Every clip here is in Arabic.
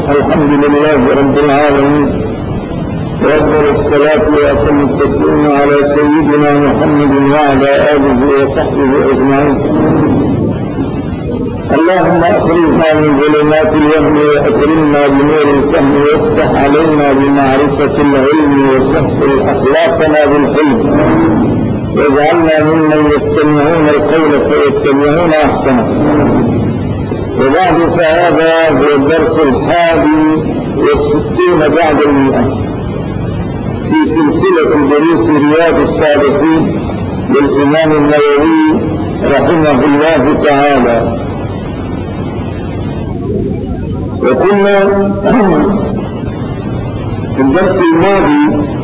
الحمد لله رب العالمين، وأفضل الصلاة وأتم التسليم على سيدنا محمد وعلى آله وصحبه أجمعين. اللهم أخرجنا من ظلمات الوهم وأكرمنا بنور الفهم، وافتح علينا بمعرفة العلم، وسهل أخلاقنا بالحلم، واجعلنا ممن يستمعون القول فيتبعون أحسنه. وبعد، فهذا هو الدرس 61 بعد 100 في سلسلة دروس رياض الصالحين للإمام النووي رحمه الله تعالى. وكنا في الدرس الماضي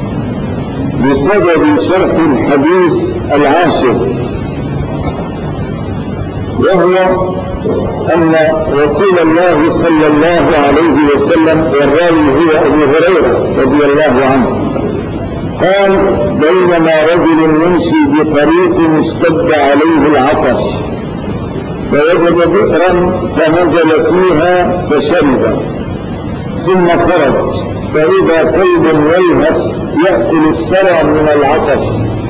بصدد شرح الحديث 10، وهو أن رسول الله صلى الله عليه وسلم، والراوي هو أبو هريرة رضي الله عنه، قال: بينما رجل يمشي بطريق اشتد عليه العطش، فوجد بئرا فنزل فيها فشرب، ثم خرج فإذا كلب يلهث يأكل الثرى من العطش.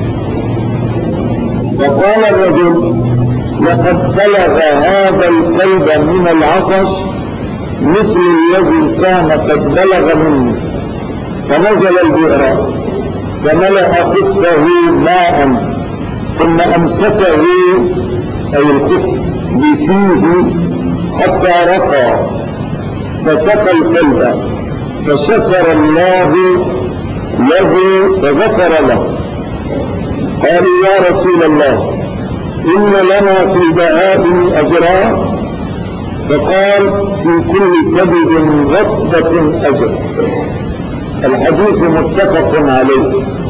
فقال الرجل: لقد بلغ هذا الكلب من العطش مثل الذي كان قد بلغ مني. فنزل البئر فملأ خفه ماء، ثم أمسكه أي الخف بفيه حتى رقى، فسقى الكلب، فشكر الله له فغفر له. قالوا: يا رسول الله، إن لنا في البهائم أجرا. فقال: في كل كبد رطبة أجر. الحديث متفق عليه.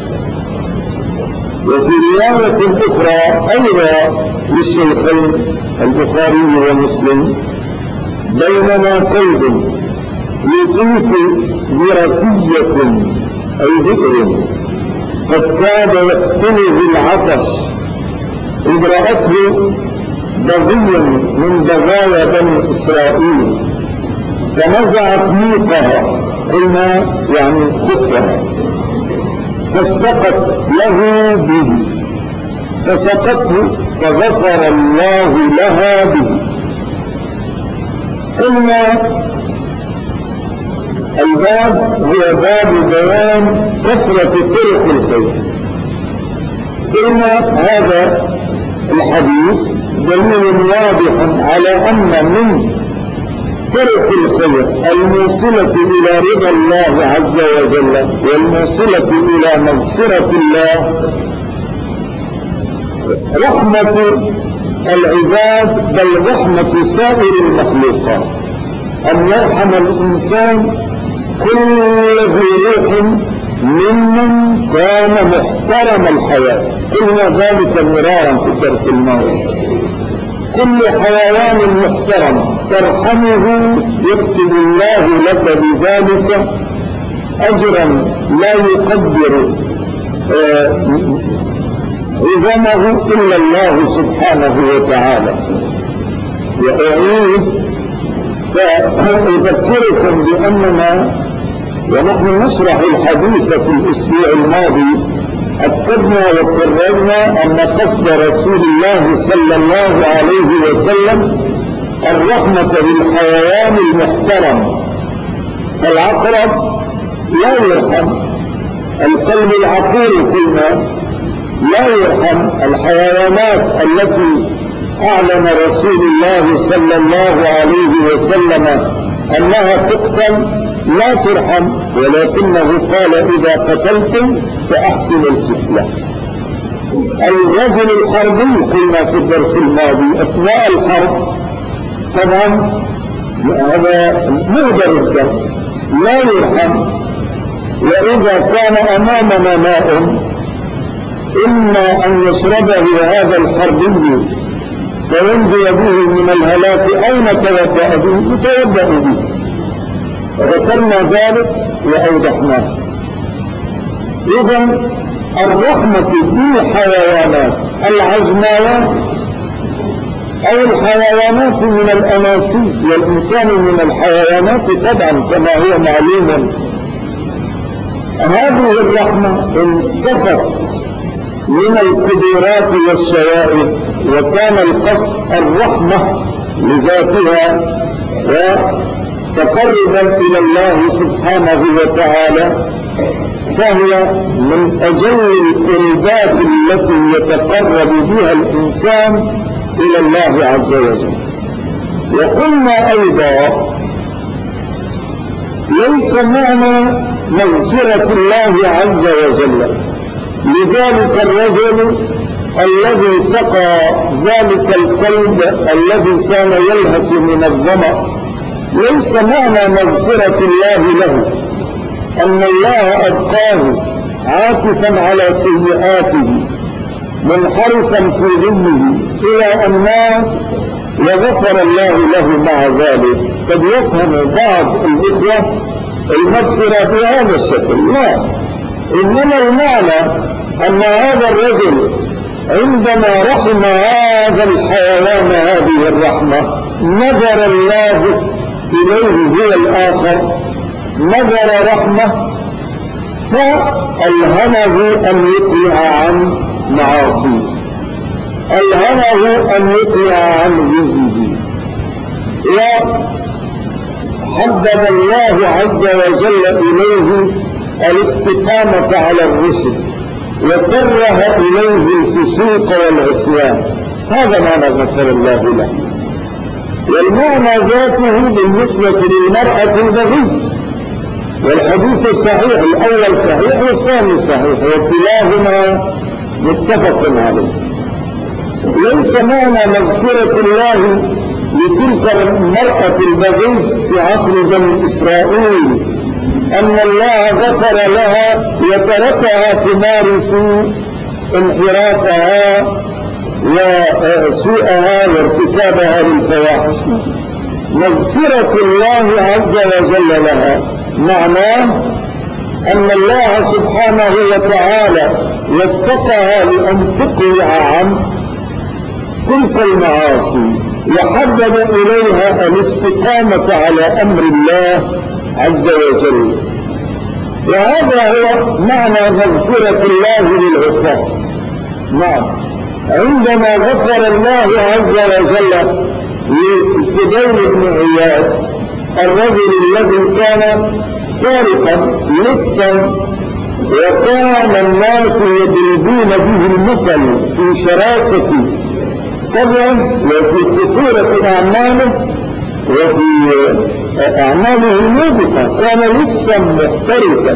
وفي رواية أخرى أيضا للشيخين البخاري ومسلم: بينما كلب يطيف بركية أي بئر قد كاد يقتله العطش، إذ رأته بغي من بغايا بني إسرائيل، فنزعت ميقها، قلنا يعني خفها، فاستقت له به، فسقته فغفر الله لها به. قلنا الباب هو باب بيان كثرة طرق الخير. قلنا هذا الحديث دليل واضح على أن من طرق الخير الموصلة إلى رضا الله عز وجل والموصلة إلى مغفرة الله رحمة العباد، بل رحمة سائر المخلوقات، أن يرحم الإنسان كل ذي روح ممن كان محترم الحياة. قلنا ذلك مرارا في الدرس الماضي. كل حيوان محترم ترحمه يكتب الله لك بذلك أجرا لا يقدر عظمه إلا الله سبحانه وتعالى. وأعيد فأذكركم بأننا ونحن نشرح الحديث في الأسبوع الماضي أكدنا وقررنا أن قصد رسول الله صلى الله عليه وسلم الرحمة بالحيوان المحترم. فالعقرب لا يرحم، الكلب العقور قلنا لا يرحم. الحيوانات التي أعلن رسول الله صلى الله عليه وسلم أنها تقتل لا ترحم، ولكنه قال: إذا قتلتم فأحسنوا القتلة. الرجل الحربي قلنا في الدرس الماضي أثناء الحرب طبعا هذا مهدر الدم لا يرحم. وإذا كان أمامنا ماء إما أن يشربه هذا الحربي فينجي به من الهلاك، أو نتوضأ به، نتوضأ به. وذكرنا ذلك وأوضحناه. إذن الرحمة بالحيوانات العجماوات أو الحيوانات من الأناسيب، والإنسان من الحيوانات طبعا كما هو معلوم. هذه الرحمة انصفت من القدرات والشوائب، وكان القصد الرحمة لذاتها وتقربا إلى الله سبحانه وتعالى، فهي من أجل القربات التي يتقرب بها الإنسان إلى الله عز وجل. وقلنا أيضا ليس معنى مغفرة الله عز وجل لذلك الرجل الذي سقى ذلك الكلب الذي كان يلهث من الظمأ، ليس معنى مغفرة الله له أن الله أبقاه عاكفا على سيئاته منحرفا في ظلمه إلى أن مات وغفر الله له مع ذلك. قد يفهم بعض الإخوة المغفرة بهذا الشكل، لا، إنما المعنى أن هذا الرجل عندما رحم هذا الحيوان هذه الرحمة نظر الله إليه هو الآخر نظر رحمة، فألهمه أن يقلع عن معاصيه، ألهمه أن يقلع عن جزئه. وحبب الله عز وجل إليه الاستقامة على الرشد، وكره إليه الفسوق والعصيان. هذا معنى غفر الله له. والمعنى ذاته بالنسبة للمرأة البغي، والحديث الصحيح الأول صحيح والثاني صحيح وكلاهما متفق عليه. ليس معنى مغفرة الله لتلك المرأة البغي في عصر بني إسرائيل أن الله غفر لها وتركها تمارس انحرافها وسوءها وارتكابها للفواحش. مغفرة الله عز وجل لها معناه أن الله سبحانه وتعالى وفقها لأن تقلع عن تلك المعاصي، وحبب إليها الاستقامة على أمر الله عز وجل. وهذا هو معنى مغفرة الله للعصاة. نعم، عندما غفر الله عز وجل لفضيل بن عياض الرجل الذي كان سارقا لصا وكان الناس يضربون به المثل في شراسة طبعا وفي خطورة أعماله وفي أعماله الموبقة، كان لصا محترفا.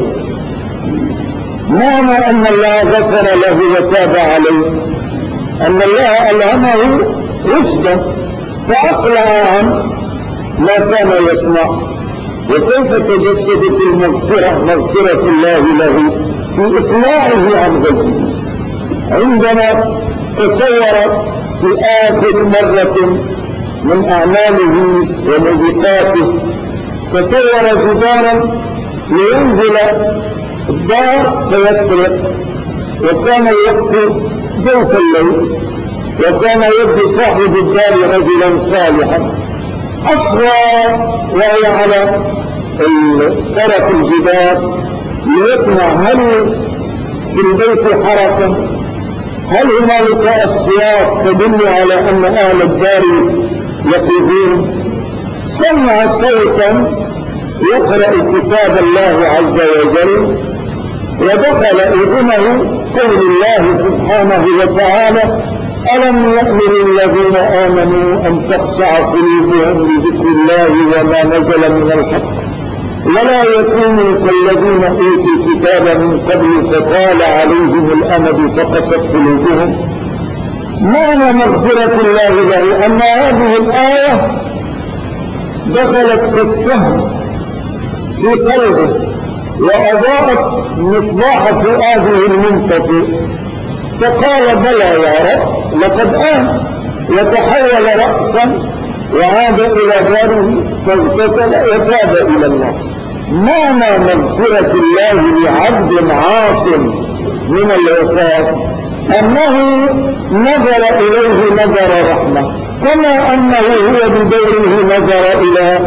معنى أن الله غفر له وتاب عليه أن الله ألهمه رشدا فأقلع عن ما كان يصنع. وكيف تجسدت المغفرة مغفرة الله له في إقلاعه عن ذنبه عندما تصور في آخر مرة من أعماله وموبقاته تصور جدارا لينزل الدار فيسرق، وكان يخفي جوف الليل، وكان يبدو صاحب الدار رجلا صالحا. أصغى وهي على طرف الجدار ليسمع هل في البيت حركة، هل هنالك أصوات تدل على أن أهل الدار يقظون. سمع صوتا يقرأ كتاب الله عز وجل، ودخل إذنه قول الله سبحانه وتعالى: ألم يأمر الذين آمنوا أن تخشع قلوبهم لذكر الله وما نزل من الحق ولا يكونوا كالذين أوتوا الكتاب من قبل فطال عليهم الأمد فقست قلوبهم. معنى مغفرة الله له أن هذه الآية دخلت كالسهم في قلبه وأضاءت مصباح فؤاده المنطفئ، فقال: بلى يا رب لقد آمن. وتحول رأسا وعاد إلى داره فاغتسل وتاب إلى الله. معنى مغفرة الله لعبد عاص من العصاة أنه نظر إليه نظر رحمة كما أنه هو بدوره نظر إلى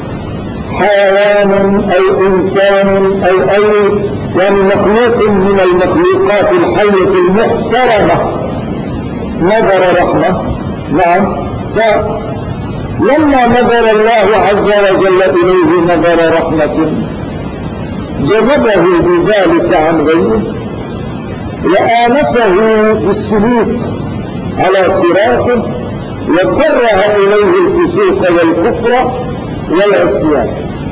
حيوان أو إنسان أو أي يعني مخلوق من المخلوقات الحية المحترمة نظر رحمة. نعم، فلما نظر الله عز وجل إليه نظر رحمة جذبه بذلك عن غيره وآنسه بالسلوك على صراطه وكره إليه الفسوق والكفر والعصيان.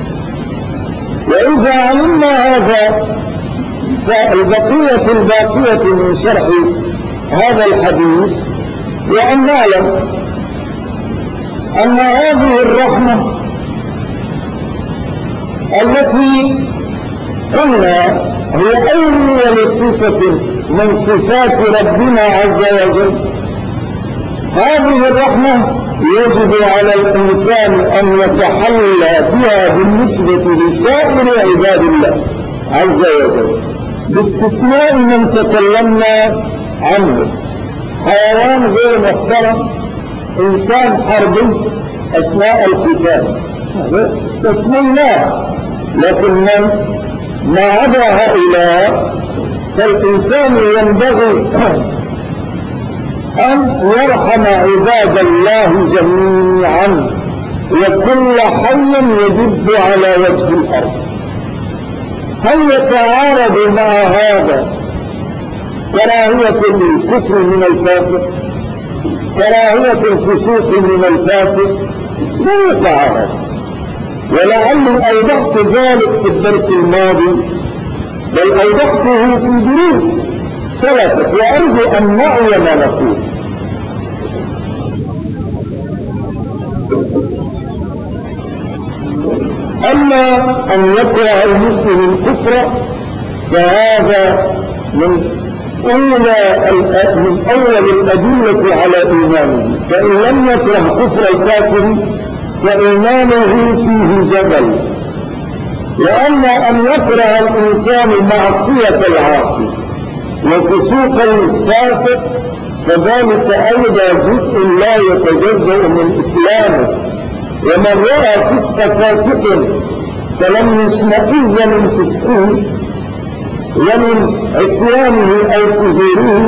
وإذا علمنا هذا فالبقية الباقية من شرح هذا الحديث وأن نعلم أن هذه الرحمة التي قلنا هي أول صفة من صفات ربنا عز وجل، هذه الرحمة يجب على الإنسان أن يتحلى بها بالنسبة لسائر عباد الله عز وجل باستثناء من تكلمنا عنه، حيوان غير محترم، إنسان حربي أثناء القتال استثنيناه، لكن ما عدا هؤلاء فالإنسان ينبغي أن يرحم عباد الله جميعا وكل حي يدب على وجه الأرض. هل يتعارض مع هذا كراهية الكفر من الكافر، كراهية الفسوق من الفاسق؟ لا يتعارض. ولعلي أوضحت ذلك في الدرس الماضي، بل أوضحته في دروس ثلاثة وأرجو أن نعي ما نقول. أما أن يكره المسلم الكفر فهذا من أول الأدلة على إيمانه، فإن لم يكره كفر الكافر فإيمانه فيه جبل. وأما أن يكره الإنسان معصية العاصي وفسوق الفاسق فذلك أيضا جزء لا يتجزأ من إسلامه. ومن رأى فسق فاسق فلم يشمئز من فسقه ومن عصيانه أو كفره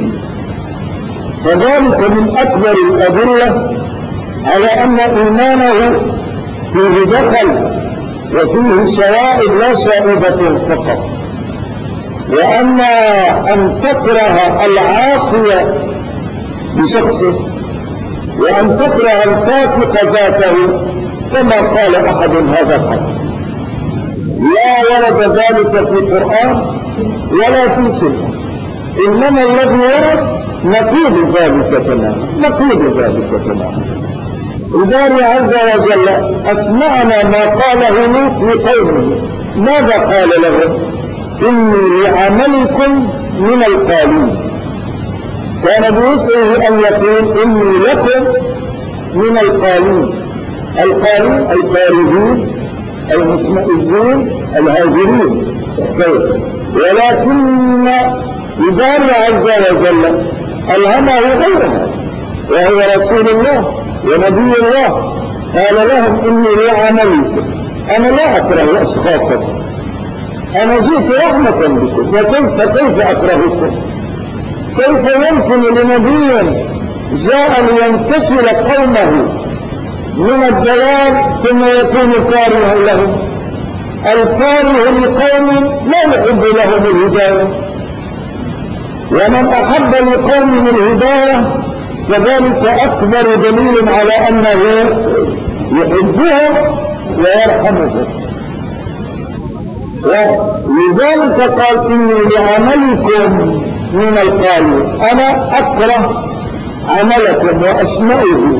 فذلك من أكبر الأدلة على أن إيمانه فيه دخل وفيه شوائب لا شائبة فقط. وأما أن تكره العاصي بشخصه وأن تكره الفاسق ذاته كما قال أحد هذا قبل، لا ورد ذلك في القرآن ولا في سنة، إنما الذي ورد نقول ذلك تماما. الباري عز وجل أسمعنا ما قاله لوط لقومه، ماذا قال لهم؟ إني لعملكم من القالين. كان بوسعه أن يقول إني لكم من القالين. القالين الخارجين المشمئزين الهاجرين، ولكن الباري عز وجل ألهمه غيرها وهو رسول الله ونبي الله. قال لهم إني لعملكم، أنا لا أكره أشخاصكم، أنا جئت رحمة بكم، فكيف أكرهكم؟ كيف يمكن لنبي جاء لينتشل قومه من الضلال ثم يكون كارها لهم؟ الكاره لقوم لا يحب لهم الهداية، ومن أحب لقوم الهداية فذلك أكبر دليل على أنه يحبهم ويرحمهم. ولذلك قال إني لعملكم من القالين، أنا أكره عملكم وأسمعه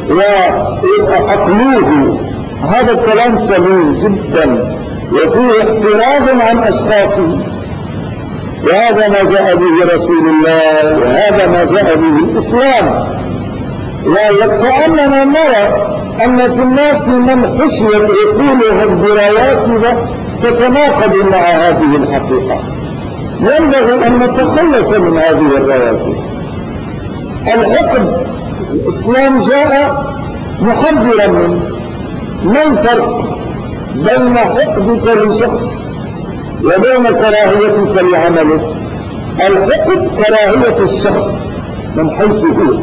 وأقلوه. هذا الكلام سليم جدا وفيه احتراز عن أشخاصه، وهذا ما جاء به رسول الله وهذا ما جاء به الإسلام. وكأننا نرى أن في الناس من خشيت عقولهم برواسب تتناقض مع هذه الحقيقة. ينبغي أن نتخلص من هذه الرواسب. الحقد الإسلام جاء محذرا منه. ما الفرق بين حقدك لشخص وبين كراهيتك لعمله؟ الحقد كراهية الشخص من حيث هو،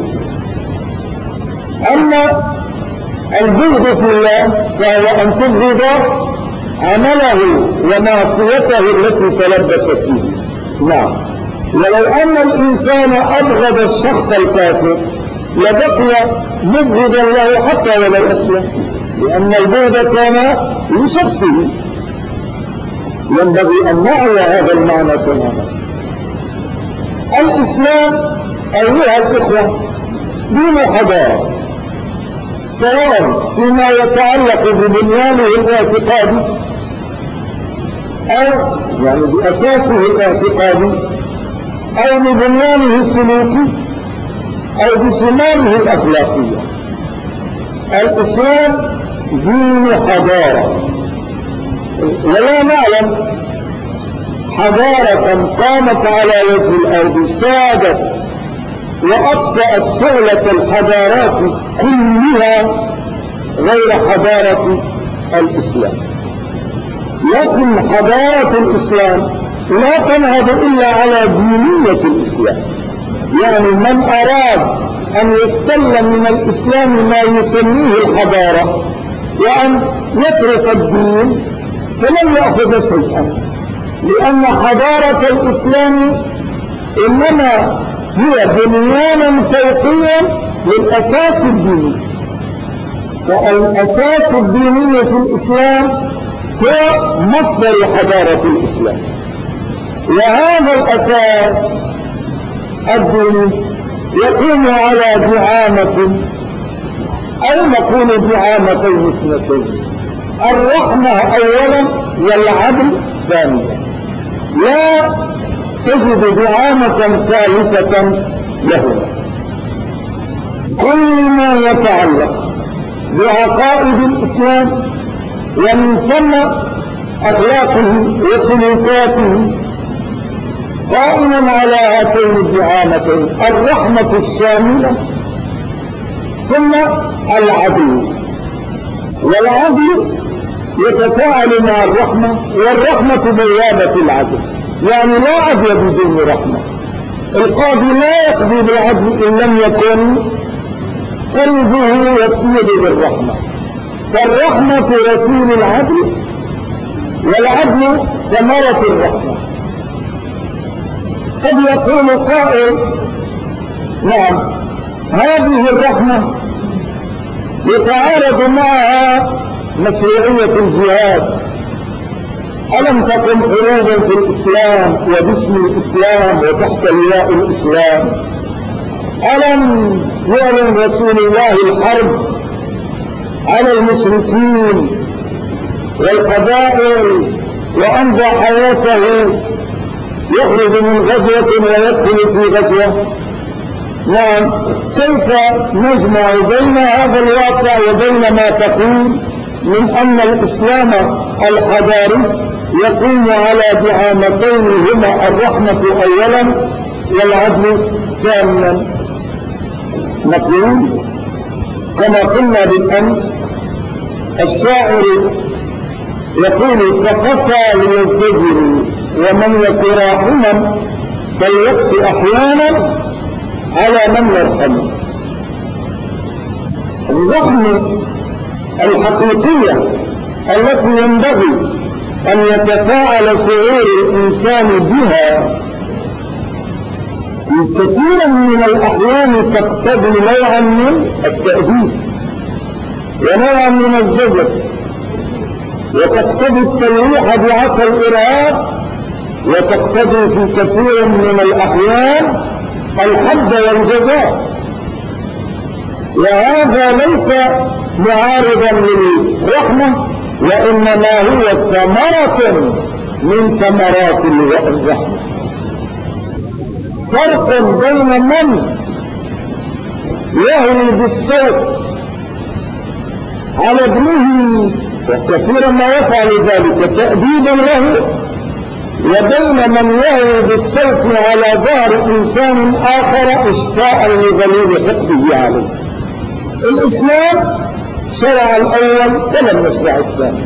أما البغض في الله فهو أن تبغض عمله ومعصيته التي تلبس فيه. نعم، ولو أن الإنسان أبغض الشخص الكافر لبقي مبغضا له حتى ولو أسلم، لأن البغض كان لشخصه. ينبغي أن نعي هذا المعنى تماما. الإسلام أيها الإخوة دين حضارة، سواء فيما يتعلق ببنيانه الاعتقادي أو يعني بأساسه الاعتقادي أو ببنيانه السلوكي أو بثماره الأخلاقية. الإسلام دين حضارة، ولا نعلم حضارة قامت على وجه الأرض سادت وأطفأت شعلة الحضارات كلها غير حضارة الإسلام. لكن حضارة الإسلام لا تنهض إلا على دينية الإسلام، يعني من أراد أن يستلم من الإسلام ما يسميه الحضارة وأن يترك الدين فلن يأخذ شيئا، لأن حضارة الإسلام إنما هي بنيانا فوقيا للأساس الديني، والأساس الديني في الإسلام هو مصدر حضارة الإسلام. وهذا الأساس الديني يقوم على دعامة أو نقول دعامتين اثنتين: الرحمة أولا والعدل ثانيا. لا تجد دعامة ثالثة لهما. كل ما يتعلق بعقائد الإسلام ومن ثم أخلاقه وسلوكاته قائما على هاتين الدعامتين: الرحمة الشاملة ثم العدل. والعدل يتفاعل مع الرحمة، والرحمة بوابة العدل، يعني لا عدل بدون رحمة. القاضي لا يقضي بالعدل إن لم يكن قلبه يسير بالرحمة، فالرحمة رسول العدل والعدل ثمرة الرحمة. قد يقول قائل: نعم، هذه الرحمة يتعارض معها مشروعية الجهاد. ألم تكن حروبا في الإسلام وباسم الإسلام وتحت لواء الإسلام؟ ألم يعلن رسول الله الحرب على المشركين والقبائل وأمضى حياته يخرج من غزوة ويدخل في غزوة؟ نعم، كيف نجمع بين هذا الواقع وبين ما تقول من أن الإسلام الحضاري يقوم على دعامتين هما الرحمة أولا والعدل ثانيا؟ نقول كما قلنا بالأمس: الشاعر يقول: تقسى ليزدجر ومن يك راحما فليقسي أحيانا على من يرحم. الرحمة الحقيقية التي ينبغي أن يتفاعل شعور الإنسان بها في كثير من الأحيان تقتضي نوعا من التأديب ونوعا من الزجر، وتقتضي التلويح بعصا الإرهاب، وتقتضي في كثير من الأحيان الحد والجزاء. وهذا ليس معارضا للرحمة، وإنما هو ثمرة من ثمرات الرحمة. فرق بين من يهوي بالصوت على ابنه، وكثيرا ما يفعل ذلك تأديبا له، وبين من يهوي بالصوت على ظهر إنسان آخر إشفاء لغليل حقه عليه. الإسلام شرع الأول ولم يشرع الثاني،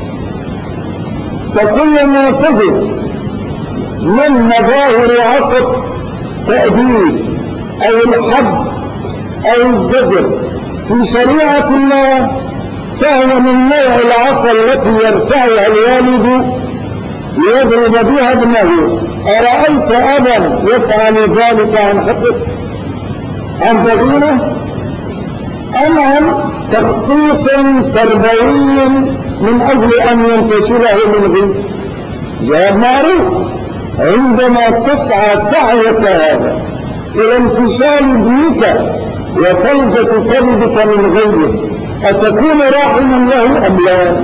فكل ما تجد من مظاهر عصر تأديب أو الحد أو الزجر في شريعة الله فهو من نوع العصا التي يرفعها الوالد ليضرب بها ابنه. أرأيت أبا يفعل ذلك عن حقه عن دينه أم عن تخطيط تربوي من أجل أن ينتشره من غيره؟ جواب معروف. عندما تسعى سعيك هذا إلى انتشال ابنك وفوجة كبدك من غيره أتكون راحما له أم لا؟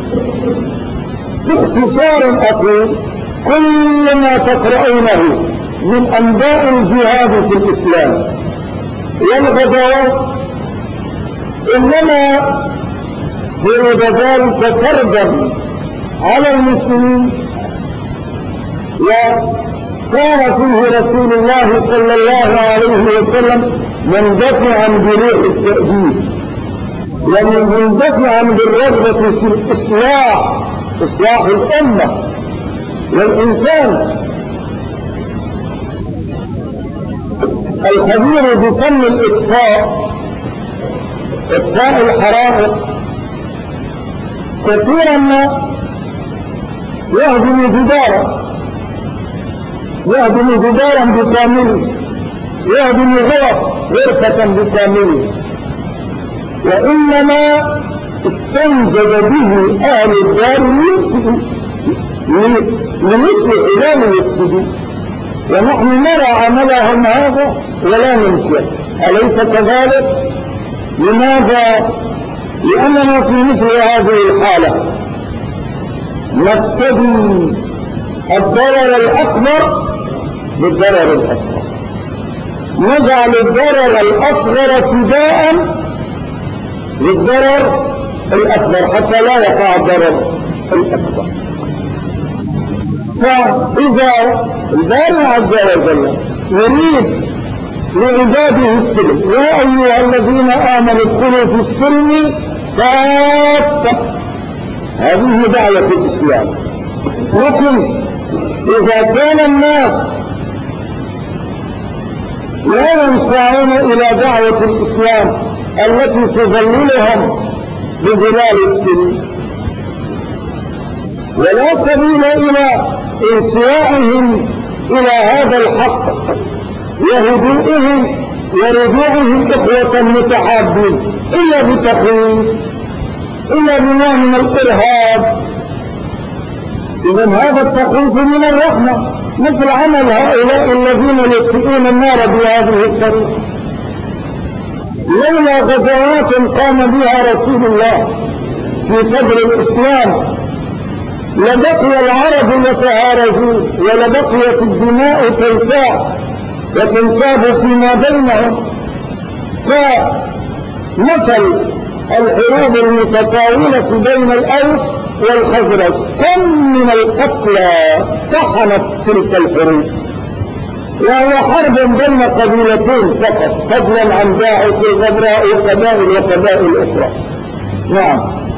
باختصار أقول كل ما تقرؤونه من أنباء الجهاد في الإسلام والغزوات إنما فرض ذلك فرضا على المسلمين، وصار فيه رسول الله صلى الله عليه وسلم مندفعا بروح التأديب ومندفعا بالرغبة في الإصلاح، إصلاح الأمة والإنسان الخبير بفن الإطفاء، إطفاء الحرائق، كثيرا ما يهدم جدارا بكامله، يهدم غرفة بكامله، وإنما استنجد به أهل الدار ليصلحوا لا ليفسدوا، ونحن نرى عملهم هذا ولا ننكر، أليس كذلك؟ لماذا؟ لأننا في مثل هذه الحالة نقتدي الضرر الأكبر بالضرر الأكبر، نجعل الضرر الأصغر فداء للضرر الأكبر حتى لا يقع الضرر الأكبر. فإذا الباري عز وجل يريد لعباده السلم يا أيها الذين آمنوا ادخلوا في السلم كافة، هذه دعوة الإسلام. لكن إذا كان الناس لا ينسعون إلى دعوة الإسلام التي تظللهم بظلال السلم ولا سبيل إلى انسيائهم إلى هذا الحق وهدوئهم ورجوعهم إخوة متحابين إلا بتخويف، إلا بنوع من الإرهاب، إذن هذا التخويف من الرحمة مثل عمل هؤلاء الذين يطفئون النار بهذه الطريقة. لولا غزوات قام بها رسول الله في صدر الإسلام لبقي العرب يتهارجون ولبقيت الدماء تنساع وتنساب فيما بينهم، كمثل الحروب المتطاولة بين الأوس والخزرج، كم من القتلى طحنت تلك الحروب، وهي حرب بين قبيلتين فقط فضلا عن داعش الغبراء وقبائل أخرى. نعم،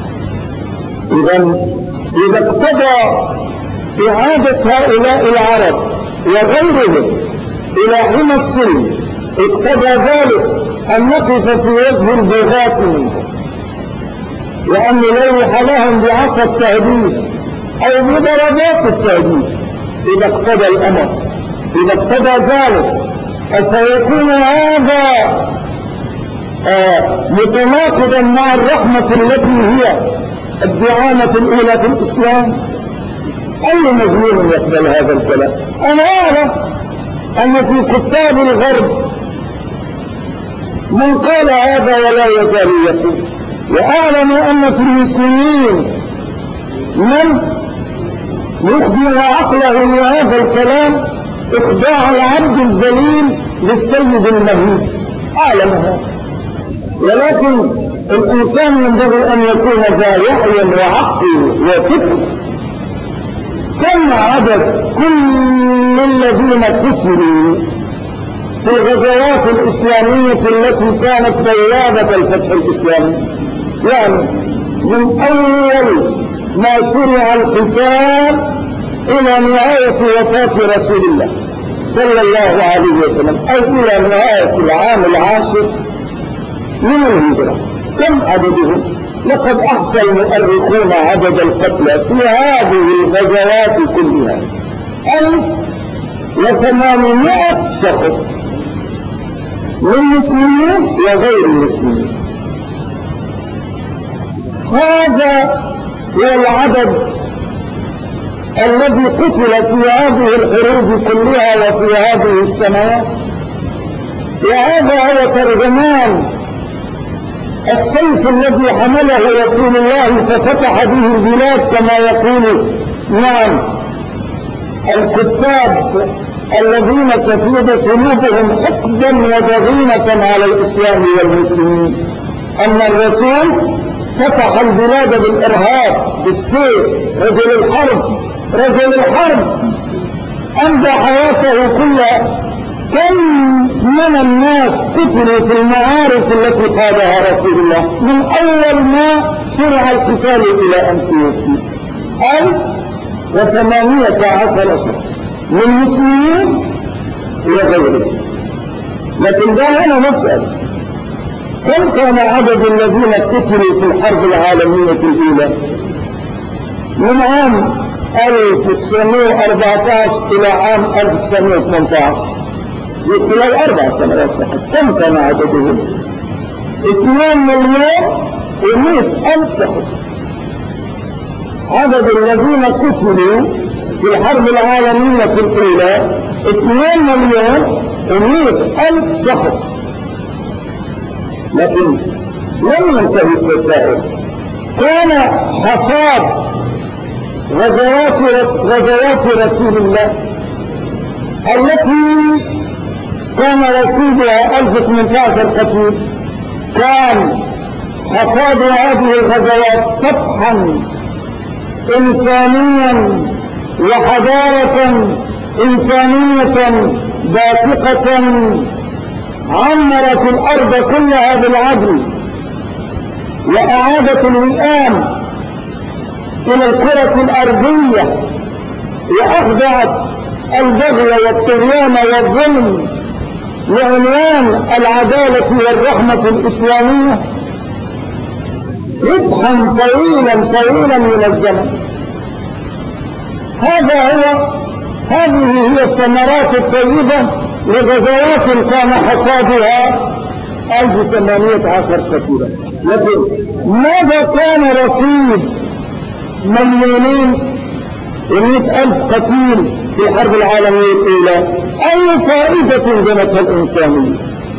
إذا اقتضى إعادة هؤلاء العرب وغيرهم إلى حمى السلم اقتضى ذلك أن نقف في وجه البغاة منهم وأن نلوح لهم بعصا التهديد أو بضربات التهديد إذا اقتضى الأمر. إذا اقتضى ذلك فسيكون هذا متناقضا مع الرحمة التي هي الدعامة الأولى في الإسلام. أي مجنون يقبل هذا الكلام؟ أنا أعرف أن في كتاب الغرب من قال هذا ولا يزال يقول، وأعلم أن في المسلمين من يخضع عقله لهذا الكلام إخضاع العبد الذليل للسيد المهيب، أعلم هذا. ولكن الإنسان ينبغي أن يكون ذا وعي وعقل وفكر. كم عدد كل الذين كفروا في الغزوات الإسلامية التي كانت بوابة الفتح الإسلامي، يعني من أول ما شرع القتال إلى نهاية وفاة رسول الله صلى الله عليه وسلم، أو إلى نهاية العام 10 من الهجرة. كم عددهم؟ لقد أحصى المؤرخون عدد القتلى في هذه الغزوات كلها 1800 شخص من مسلمين وغير المسلمين. هذا هو العدد الذي قتل في هذه الحروب كلها وفي هذه السنوات، وهذا هو ترجمان السيف الذي حمله رسول الله ففتح به البلاد كما يقول نعم الكتاب الذين تفيض قلوبهم حقدا وضغينة على الإسلام والمسلمين، أن الرسول فتح البلاد بالإرهاب بالسيف، رجل الحرب أمضى حياته كلها. كم من الناس قتلوا في المعارك التي قادها رسول الله من أول ما شرع القتال إلى أن توفي؟ 1810 شخص من مسلمين وغيره. لكن ده هنا مسألة، كم كان عدد الذين قتلوا في الحرب العالمية الأولى من عام 1914 إلى عام 1918 خلال 4 سنوات فقط؟ كم كان عددهم؟ 2,100,000 شخص. عدد الذين قتلوا في الحرب العالمية الأولى 2,100,000 شخص. لكن لم ينتهي التساؤل. كان حصاد غزوات رسول الله التي كان رسولها 1018 قتيل، كان حصاد هذه الغزوات فتحا إنسانيا وحضارة إنسانية دافقة عمرت الأرض كلها بالعدل، وأعادت الوئام إلى الكرة الأرضية، وأخضعت البغي والطغيان والظلم لعنوان العدالة والرحمة الإسلامية ربحا طويلا من الزمن. هذه هي الثمرات الطيبة لغزوات كان حصادها 1810 قتيلا. لكن ماذا كان رصيد 1,100,000 قتيل في الحرب العالمية الأولى؟ أي فائدة جنتها الإنسانية؟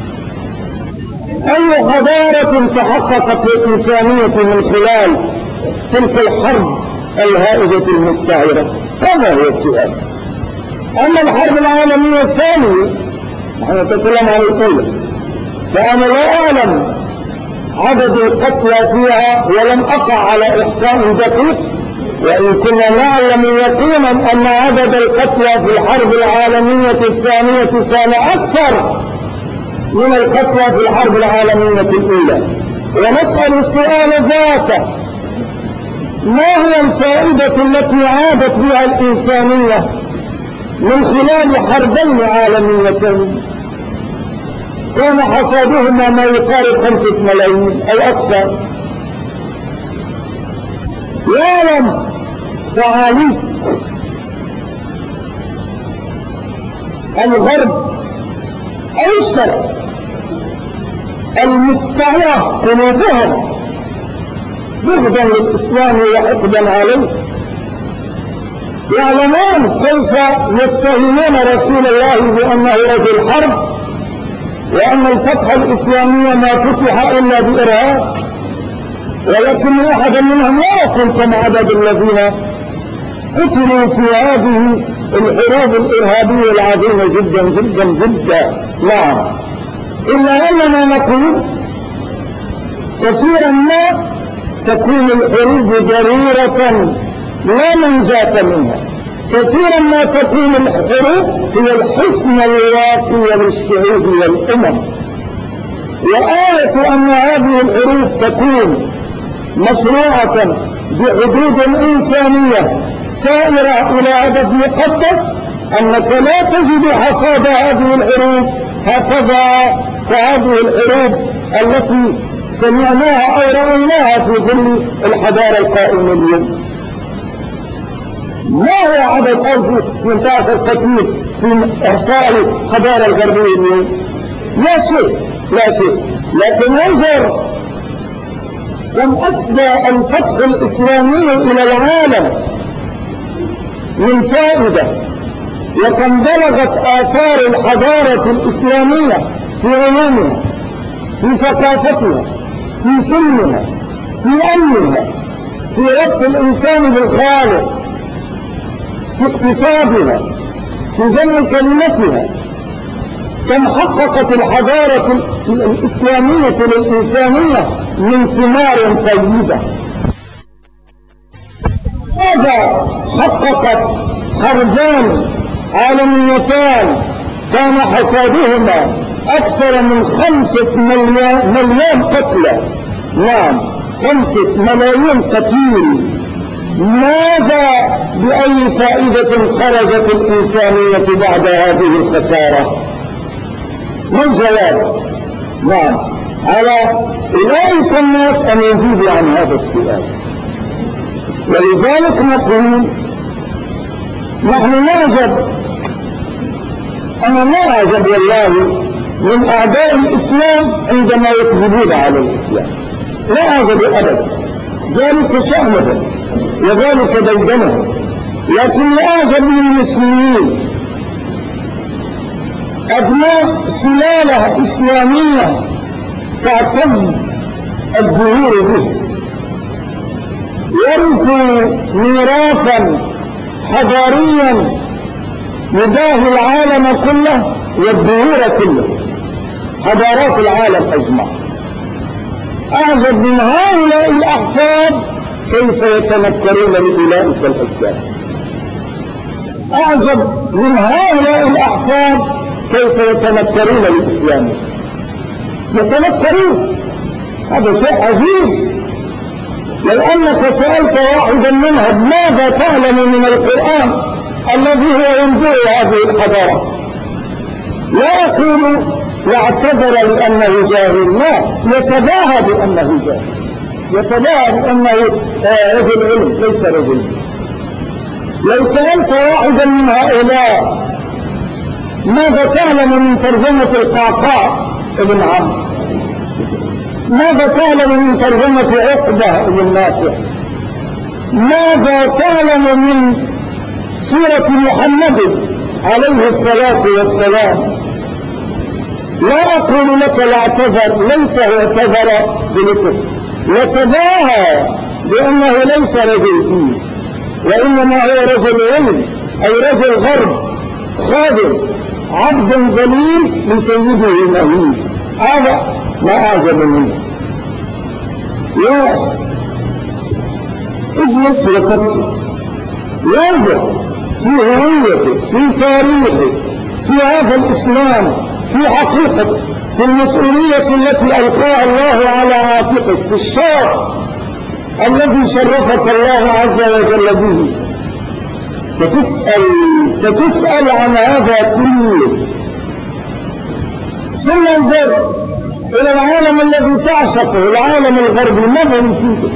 أي حضارة تحققت للإنسانية من خلال تلك الحرب الهائجة المستعرة؟ هذا هو السؤال. أما الحرب العالمية الثانية، نحن نتكلم عن الأولى، فأنا لا أعلم عدد القتلى فيها ولم أقع على إحصاء دقيق، وإن كنا نعلم يقينا أن عدد القتلى في الحرب العالمية الثانية كان أكثر من القتلى في الحرب العالمية الأولى. ونسأل السؤال ذاته: ما هي الفائدة التي عادت بها الإنسانية من خلال حربين عالميتين كان حصادهما ما يقارب 5 ملايين أو أكثر؟ يعلم صهاينة الغرب أو الشرق المستعرة قلوبهم بغضا للإسلام وحقدا عليه، يعلمون كيف يتهمون رسول الله بأنه رجل حرب، وأن الفتح الإسلامي ما فتح إلا بإرهاب، ولكن واحدا منهم لا يكون كم عدد الذين قتلوا في هذه الحروب الإرهابية العظيمة جدا جدا جدا. نعم، إلا أننا نقول كثيرا ما تكون الحروب ضرورة لا منجاة منها، كثيرا ما تكون الحروب هي الحصن الواقي للشعوب والأمم، وآية أن هذه الحروب تكون مشروعة بحدود إنسانية سائرة إلى هدف مقدس أنك لا تجد حصاد هذه الحروب هكذا كهذه الحروب التي سمعناها أو رأيناها في ظل الحضارة القائمة اليوم. ما هو عدد 1018 قتيل في إحصاء الحضارة الغربية اليوم؟ لا شيء لا شيء. لكن انظر كم أسدى الفتح الإسلامي إلى العالم من فائدة، وكم بلغت آثار الحضارة الإسلامية في علومها، في ثقافتها، في سلمها، في أمنها، في ربط الإنسان بالخالق، في اقتصادها، في جمع كلمتها. كم حققت الحضارة الإسلامية للإنسانية من ثمار طيبة. ماذا حققت حربان عالميتان كان حصادهما أكثر من 5 مليون قتلى؟ نعم 5 ملايين قتيل. ماذا بأي فائدة خرجت الإنسانية بعد هذه الخسارة؟ ما الجواب؟ نعم على أولئك الناس أن يجيبوا عن هذا السؤال. ولذلك نقول نحن نعجب، أنا لا أعجب والله من أعداء الإسلام عندما يكذبون على الإسلام، لا أعجب أبدا، ذلك شأنهم وذلك ديدنهم. لكن لا أعجب من المسلمين أبناء سلالة إسلامية تعتز الظهور به، يرثوا ميراثا حضاريا يباهي العالم كله والظهور كله، حضارات العالم أجمع. أعجب من هؤلاء الأحفاد كيف يتنكرون لأولئك الأجداد، أعجب من هؤلاء الأحفاد كيف يتنكرون للإسلام، يتنكرون. هذا شيء عجيب. لو أنك سألت واحدا منهم ماذا تعلم من القرآن الذي هو ينبوع هذه الحضارة، لا يقول يعتذر لأنه جاهل، لا، يتباهى بأنه جاهل، يتباهى بأنه رجل علم ليس رجل. لو سألت واحدا من هؤلاء ماذا تعلم من ترجمة القعقاع ابن عمرو، ماذا تعلم من ترجمة عقبة ابن نافع، ماذا تعلم من سيرة محمد عليه الصلاة والسلام، لا أقول لك لا اعتذر، ليته اعتذر بلطف، يتباهى بأنه ليس رجل دين، وإنما هو رجل علم، أي رجل غرب خادم عبد ذليل لسيده المهين. هذا ما أعجب منه. يا اجلس وفكر، ينظر في هويته، في تاريخه، في هذا الإسلام، في حقيقته، في المسؤولية التي ألقاها الله على عاتقك، في الشرف الذي شرفك الله عز وجل به. ستسأل عن هذا كله. ثم انظر إلى العالم الذي تعشقه، العالم الغربي، ماذا يفيده؟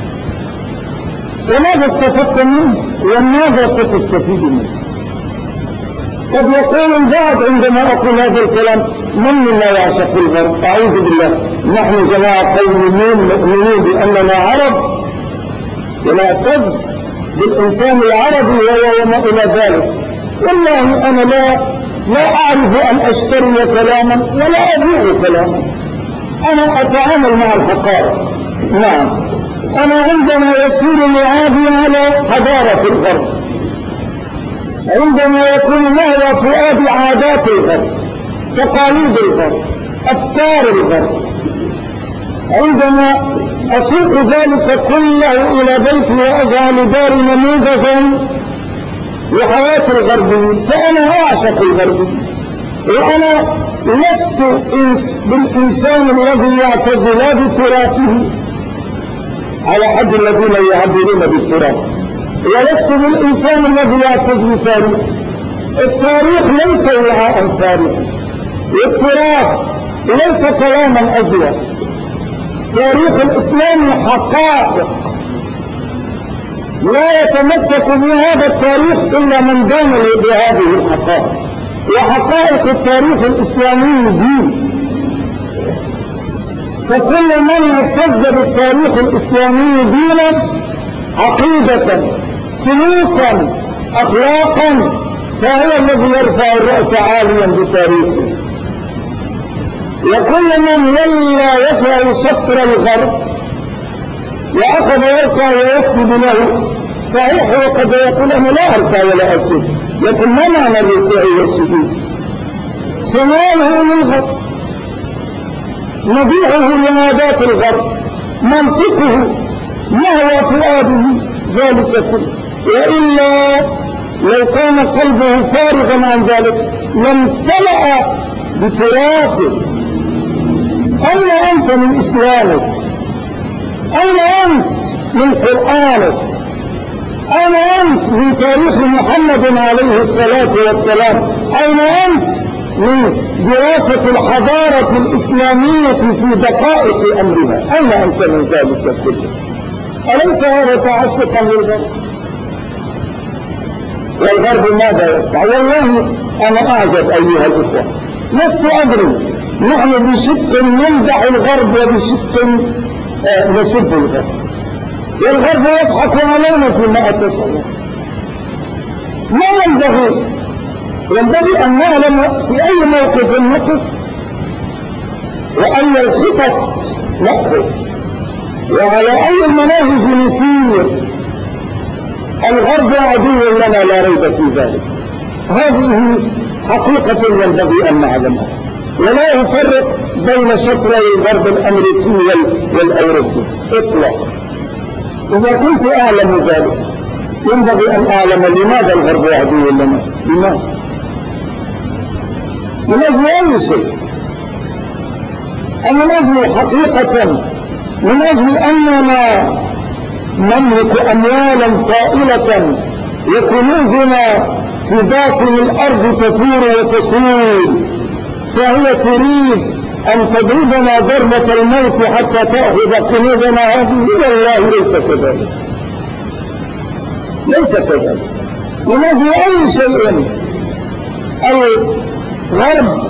وماذا استفدت منه؟ وماذا ستستفيد منه؟ قد يقول البعض عندما أقول هذا الكلام من لا يعشق الغرب؟ أعوذ بالله، نحن جماعة قوميين مؤمنين بأننا عرب ونعتز بالإنسان العربي وما إلى ذلك. والله أنا لا أعرف أن أشتري كلاما ولا أبيع كلاما، أنا أتعامل مع الحقائق. نعم، أنا عندما يسير لعابي على حضارة الغرب، عندما يكون معي فؤاد عادات الغرب، تقاليد الغرب، أفكار الغرب، عندما أسوق ذلك كله إلى بيتي وأجعل داري نموذجا لحياة الغربيين، فأنا أعشق الغربيين، وأنا لست بالإنسان الذي يعتز لا بتراثه على حد الذين يعبرون بالتراث، ولست بالإنسان الذي يعتز بتاريخه. التاريخ ليس وعاء فارغ، والتراث ليس كلاما أزيد. تاريخ الإسلام حقائق، لا يتمسك بهذا التاريخ إلا من دان بهذه الحقائق، وحقائق التاريخ الإسلامي دين. فكل من اهتز بالتاريخ الإسلامي دينا، عقيدة، سلوكا، أخلاقا، فهو الذي يرفع الرأس عاليا بتاريخه. وكل من ولى يفعل شطر الغرب وأخذ يركع ويسجد له، صحيح وقد يقول أنا لا أركع ولا أسجد، لكن ما معنى الركوع والسجود؟ سماعه للغرب، مبيعه لعادات الغرب، منطقه نهوى فؤاده ذلك كله. وإلا لو كان قلبه فارغا عن ذلك لامتلأ بتراثه. أين أنت من إسلامك؟ أين أنت من قرآنك؟ أين أنت من تاريخ محمد عليه الصلاة والسلام؟ أين أنت من دراسة الحضارة الإسلامية في دقائق أمرها؟ أين أنت من ذلك كله؟ أليس هذا تعسفا للغرب؟ والغرب ماذا يصنع؟ والله أنا أعجب أيها الإخوة، لست أدري، نحن بشق نمدح الغرب وبشق نسب الغرب، والغرب يضحك علينا فيما أتصور. ما ينبغي أن نعلم في أي موقف نقف وأي الخطط نأخذ وعلى أي المناهج نسير. الغرب عدو لنا لا ريب في ذلك، هذه حقيقة ينبغي أن نعلمها، ولا يفرق بين شطري الغرب الأمريكي والأوروبي إطلاقا. إذا كنت أعلم ذلك ينبغي أن أعلم لماذا الغرب عدو لنا. لماذا؟ من أجل أي شيء؟ من أجل حقيقة، من أجل أننا نملك أموالا طائلة وكنوزنا في باطن الأرض تثور وتسور، فهي تريد أن تضربنا ضربة الموت حتى تأخذ كنوزنا هذه. والله ليس كذلك، ليس كذلك. من أجل أي شيء الغرب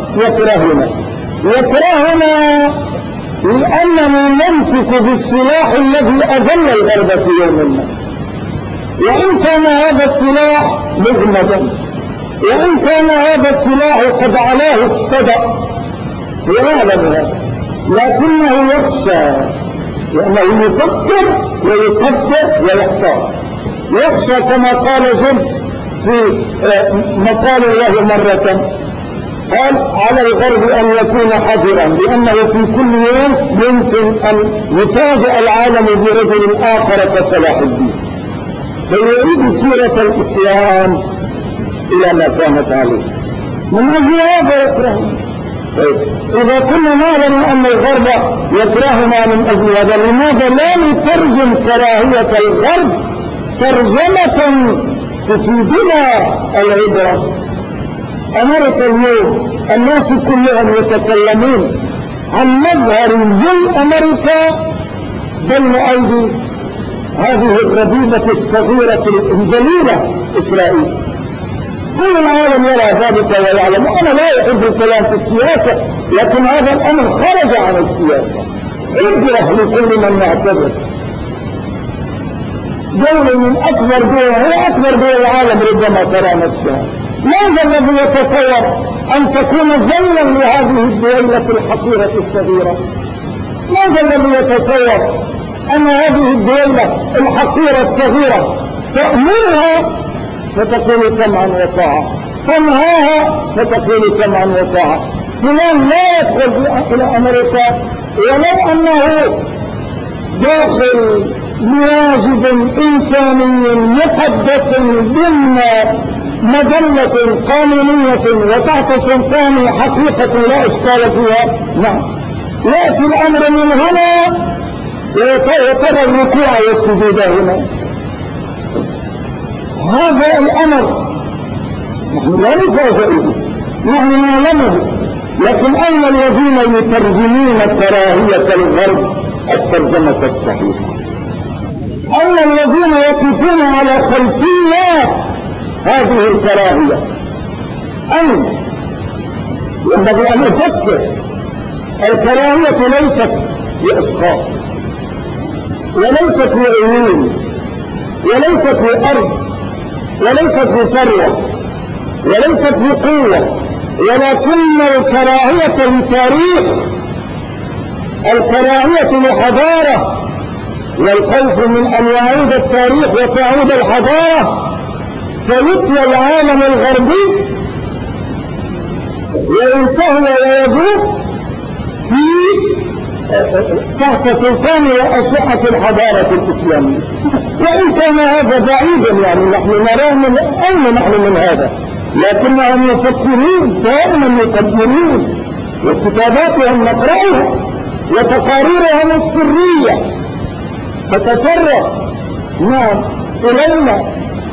يكرهنا لأننا نمسك بالسلاح الذي أذل الغرب في يوم ما، وإن كان هذا السلاح مغمدا، وإن كان هذا السلاح قد علاه الصدى، يعلم هذا، لكنه يخشى، لأنه يفكر ويقدر ويختار. يخشى كما قال جد في مقال له مرة، قال على الغرب أن يكون حذرا، لأنه في كل يوم يمكن أن يفاجأ العالم برجل آخر كصلاح الدين، فيريد سيرة الإسلام إلى ما كانت عليه. من أجل هذا يكرهنا. إذا كنا نعلم أن الغرب يكرهنا من أجل هذا، لماذا لا نترجم كراهية الغرب ترجمة تفيدنا العبرة؟ أمريكا اليوم الناس كلهم يتكلمون عن مظهر ذل أمريكا بين أيدي هذه الربيبة الصغيرة الذليلة إسرائيل. كل العالم يرى ذلك ويعلم. أنا لا أحب الكلام في السياسة، لكن هذا الأمر خرج عن السياسة. ابره لكل من يعتبر. دولة من أكبر دول، هي أكبر دول العالم ربما ترى نفسها، ماذا الذي يتصور أن تكون ذلا لهذه الدولة الحقيرة الصغيرة؟ ماذا الذي يتصور أن هذه الدولة الحقيرة الصغيرة تأمرها فتكون سمعا وطاعة، تنهاها فتكون سمعا وطاعة؟ فلان لا يدخل إلى أمريكا ولو أنه داخل بواجب إنساني مقدس ضمن مجلة قانونية وتحت سلطان حقيقة لا إشكال فيها. نعم، يأتي الأمر من هنا وترى الركوع والسجود هنا. هذا الأمر نحن لا نفاجئه، نحن نعلمه، لكن أين الذين يترجمون كراهية الغرب الترجمة الصحيحة؟ أين الذين يقفون على خلفيات هذه الكراهية؟ أين؟ ينبغي أن أفكر. الكراهية ليست لأشخاص، وليست لعيون، وليست لأرض، وليست لثروة، وليست لقوة، ولكن الكراهية لتاريخ، الكراهية لحضارة، والخوف من أن يعود التاريخ وتعود الحضارة فيطوى العالم الغربي وينتهي ويذوب تحت سلطان وأشعة الحضارة الإسلامية. وإن كان هذا بعيدا، يعني نحن نراه من أين نحن من هذا، لكنهم يفكرون دائما، يقدرون، وكتاباتهم نقرأها وتقاريرهم السرية تتسرب نعم إلينا.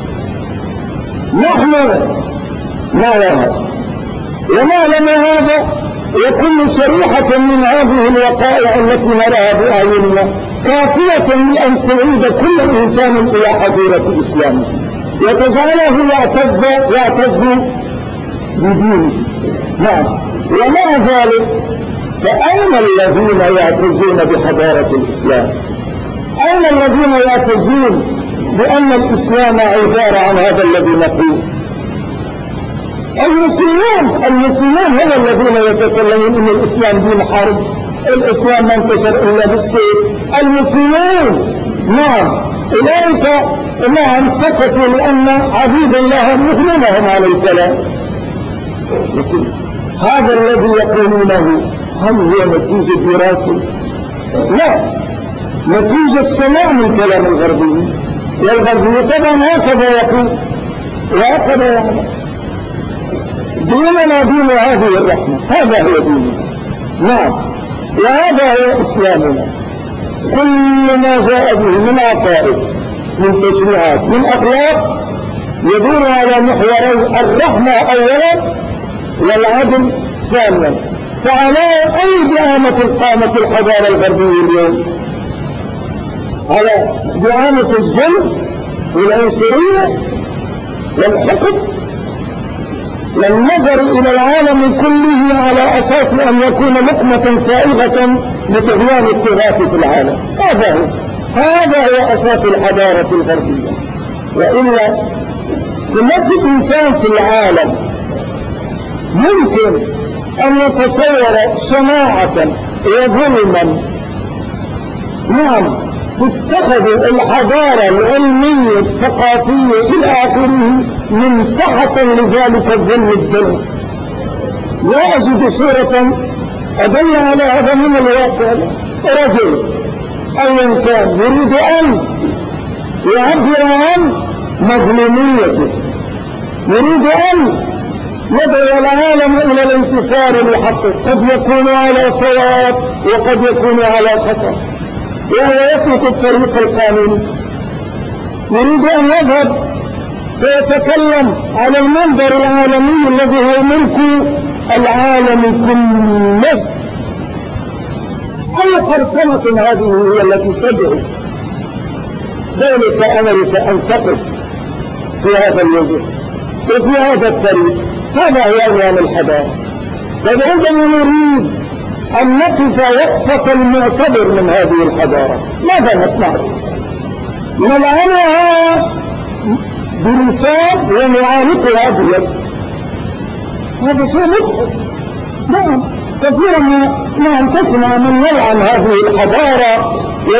نحن نعلم ونعلم هذا، وكل شريحة من هذه الوقائع التي نراها بأعيننا كافية لأن تعيد كل إنسان إلى حضيرة إسلامه وتجعله يعتز بدينه. نعم، ومع ذلك فأين الذين يعتزون بحضارة الإسلام؟ أين الذين يعتزون بأن الإسلام عبارة عن هذا الذي نقول؟ المسلمون هم الذين يتكلمون ان الاسلام دين حرب، الاسلام ما انتشر الا بالسيف. المسلمون نعم، اولئك نعم سكتوا لان عبيد الله يغنونهم عن الكلام. لكن هذا الذي يقولونه هل هو نتيجة دراسة؟ لا، نتيجة سماع من كلام الغربيين، والغربي طبعا هكذا يقول وهكذا يعمل. ديننا دين هذه الرحمة، هذا هو ديننا. نعم، وهذا هو إسلامنا. كل ما جاء به من عقائد، من تشريعات، من أخلاق يدور على محوري الرحمة أولا والعدل ثانيا. فعلى أي دعامة قامت الحضارة الغربية اليوم؟ على دعامة الظلم والعنصرية والحقد والنظر إلى العالم كله على أساس أن يكون لقمة سائغة لطغيان الطغاة في العالم. هذا هو أساس الحضارة الغربية. وإلا ما في إنسان في العالم ممكن أن يتصور شناعة وظلما نعم اتخذوا الحضارة العلمية الثقافية إلى آخره منصحة لذلك الظلم الدنس. لا أجد صورة أدل على هذا من الواقع. رجل أيا كان يريد أن يعبر عن مظلوميته، يريد أن يدعو العالم إلى الانتصار لحقه، قد يكون على صواب وقد يكون على خطأ، وهو يسلك الطريق القانوني. يريد أن يذهب ويتكلم على المنبر العالمي الذي هو ملك العالم كله. أي قرصنة هذه هي التي تدعو دولة أمريكا أن تقف في هذا الوجه وفي هذا الطريق؟ هذا هو عنوان الحضارة. فعندما نريد أن نقف وقفة المعتبر من هذه الحضارة ماذا نصنع؟ نلعنها بلسان ونعانقها بيد. هذا شيء مضحك. نعم، كثيرا ما تسمع من يلعن هذه الحضارة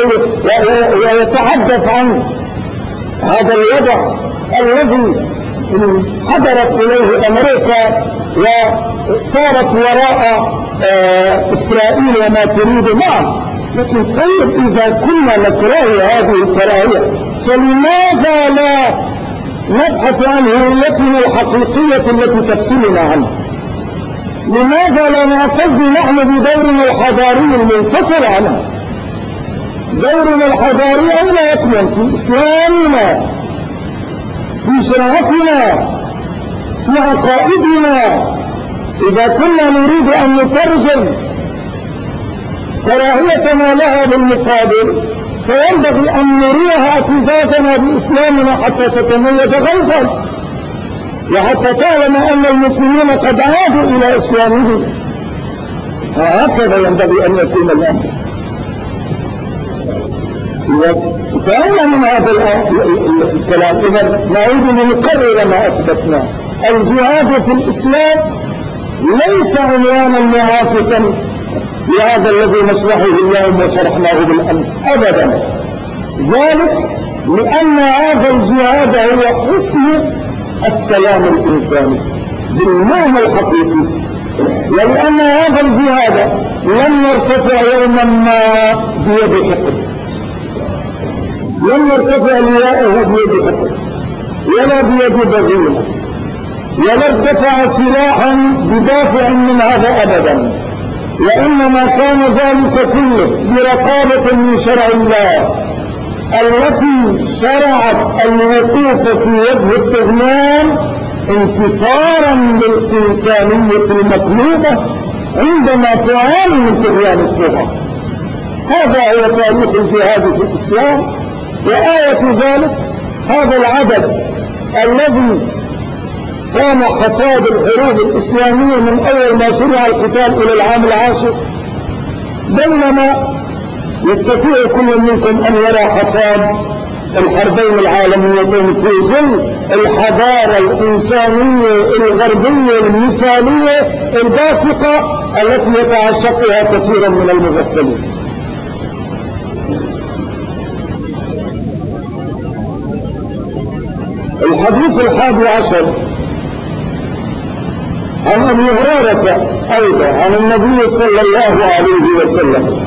ويتحدث عن هذا الوضع الذي حضرت إليه أمريكا وصارت وراء إسرائيل وما تريد. نعم، لكن طيب إذا كنا نكره هذه الكراهية فلماذا لا نبحث عن هويته الحقيقية التي تفصلنا عنها؟ لماذا لا نعتز نحن بدورنا الحضاري المنفصل عنها؟ دورنا الحضاري أين يكمن؟ في إسلامنا، في شريعتنا، في عقائدنا. إذا كنا نريد أن نترجم كراهيتنا لها بالمقابل فينبغي أن نريها اعتزازنا بإسلامنا حتى تتميز غيظا وحتى تعلم أن المسلمين قد عادوا إلى إسلامهم. هكذا ينبغي أن يكون الأمر. فأنا من هذا الكلام إذا نعيد لنكرر ما أثبتناه. الجهاد في الإسلام ليس عنوانا معاكسا لهذا الذي نشرحه اليوم وشرحناه بالأمس أبدا، ذلك لأن هذا الجهاد هو حسن السلام الإنساني بالمعنى الحقيقي، ولأن هذا الجهاد لم يرتفع يوما ما بيد حقه، لم يرتفع لواءه بيد حقه ولا بيد بغيره، ولا ارتفع سلاحا بدافع من هذا أبدا، وإنما كان ذلك كله برقابة من شرع الله التي شرعت الوقوف في وجه الطغيان انتصارا للإنسانية المطلوبة عندما تعاني من طغيان الطغاة. هذا هو تاريخ الجهاد في الإسلام، وآية ذلك هذا العدد الذي كان حصاد الحروب الإسلامية من أول ما شرع القتال إلى العام 10، بينما يستطيع كل منكم أن يرى حصاد الحربين العالميتين في ظل الحضارة الإنسانية الغربية المثالية الباسقة التي يتعشقها كثيرا من المغفلين. الحديث 11 عن أبي هريرة أيضا عن النبي صلى الله عليه وسلم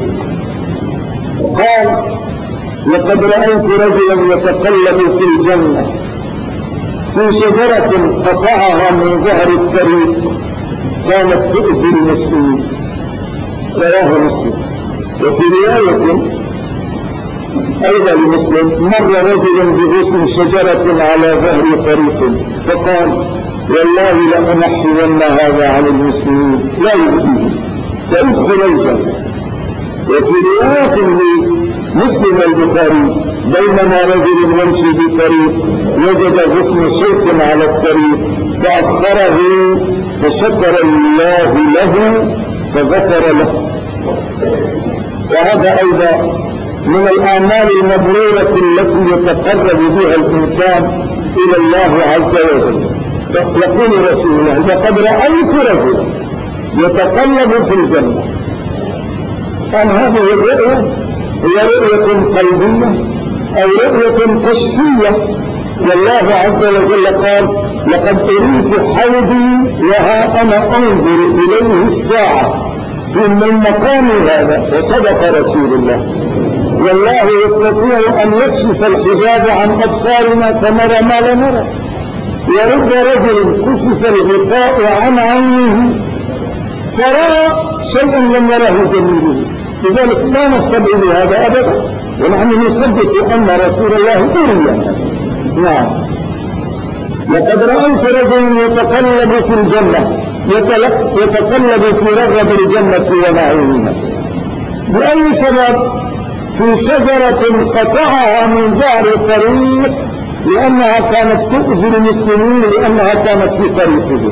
قال: لقد رأيت رجلا يتقلب في الجنة في شجرة قطعها من ظهر الطريق كانت تؤذي المسلمين. رواه مسلم. وفي رواية أيضا لمسلم: مر رجل بغصن شجرة على ظهر طريق فقال: والله لأنحين هذا عن المسلمين لا يؤذيه فأدخل الجنة. وفي رواية لمسلم البخاري: بينما رجل يمشي بطريق وجد غصن شوك على الطريق فأخره فشكر الله له فغفر له. وهذا أيضا من الأعمال المبرورة التي يتقرب بها الإنسان إلى الله عز وجل. يقول رسول الله: لقد رأيت رجلا يتقلب في الجنة. كان هذه الرؤية هي رؤية قلبية أو رؤية كشفية، والله عز وجل قال: لقد أريت حوضي وها أنا أنظر إليه الساعة من مكان هذا. وصدق رسول الله، والله يستطيع أن يكشف الحجاب عن أبصارنا فنرى ما لا نرى. ورب رجل كشف الغطاء عن عينه فرأى شيئا لم يره زميله، لذلك لا نستبعد هذا أبدا، ونحن نثبت أن رسول الله أري. نعم. لقد رأيت رجل يتقلب في الجنة يتقلب في رغب الجنة ونعيمها. بأي سبب؟ في شجرة قطعها من ظهر الطريق لأنها كانت تؤذي المسلمين، لأنها كانت في طريقه.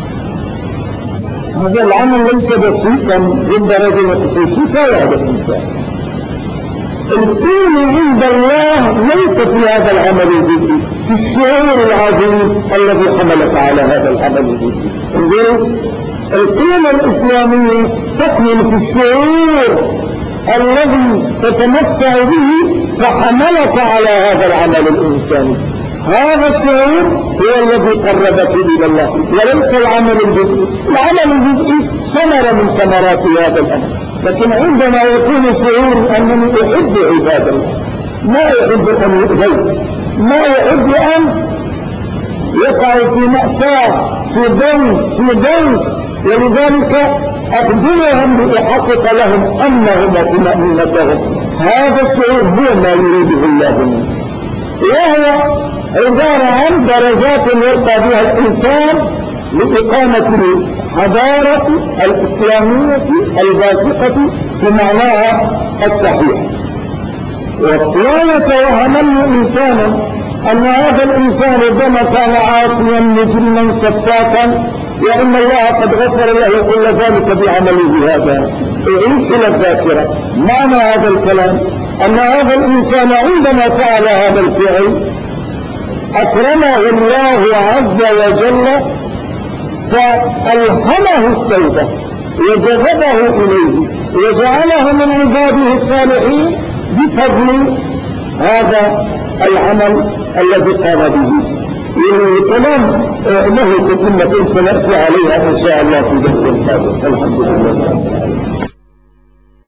هذا العمل ليس بسيطا عند رجل في سيادة الإنسان. القيمة عند الله ليس في هذا العمل الجزئي، في الشعور العظيم الذي حملك على هذا العمل الجزئي. انظروا، القيمة الإسلامية تكمن في الشعور الذي تتمتع به فحملك على هذا العمل الإنساني. هذا الشعور هو الذي قربك إلى الله وليس العمل الجزئي. العمل الجزئي ثمرة من ثمرات هذا الأمر، لكن عندما يكون شعور أنني أحب عباد الله، ما أحب أن يؤذي، ما أحب أن يقع في مأساة، في ضيق، ولذلك أخبرهم لأحقق لهم أنهم وطمأنينتهم. هذا الشعور هو ما يريده الله منه، وهو عبارة عن درجات يرقى بها الإنسان لإقامة الحضارة الإسلامية الباسقة في معناها الصحيح. ولا يتوهم الإنسان أن هذا الإنسان ربما كان عاصيا مجرما سفاكا وإن الله قد غفر له كل ذلك بعمله هذا. اعيد إلى الذاكرة معنى هذا الكلام، أن هذا الإنسان عندما فعل هذا الفعل أكرمه الله عز وجل فألهمه التوبة وجذبه إليه وجعله من عباده الصالحين بفضل هذا العمل الذي قام به. الكلام له تتمة سنأتي عليها إن شاء الله في درس القادم. الحمد لله.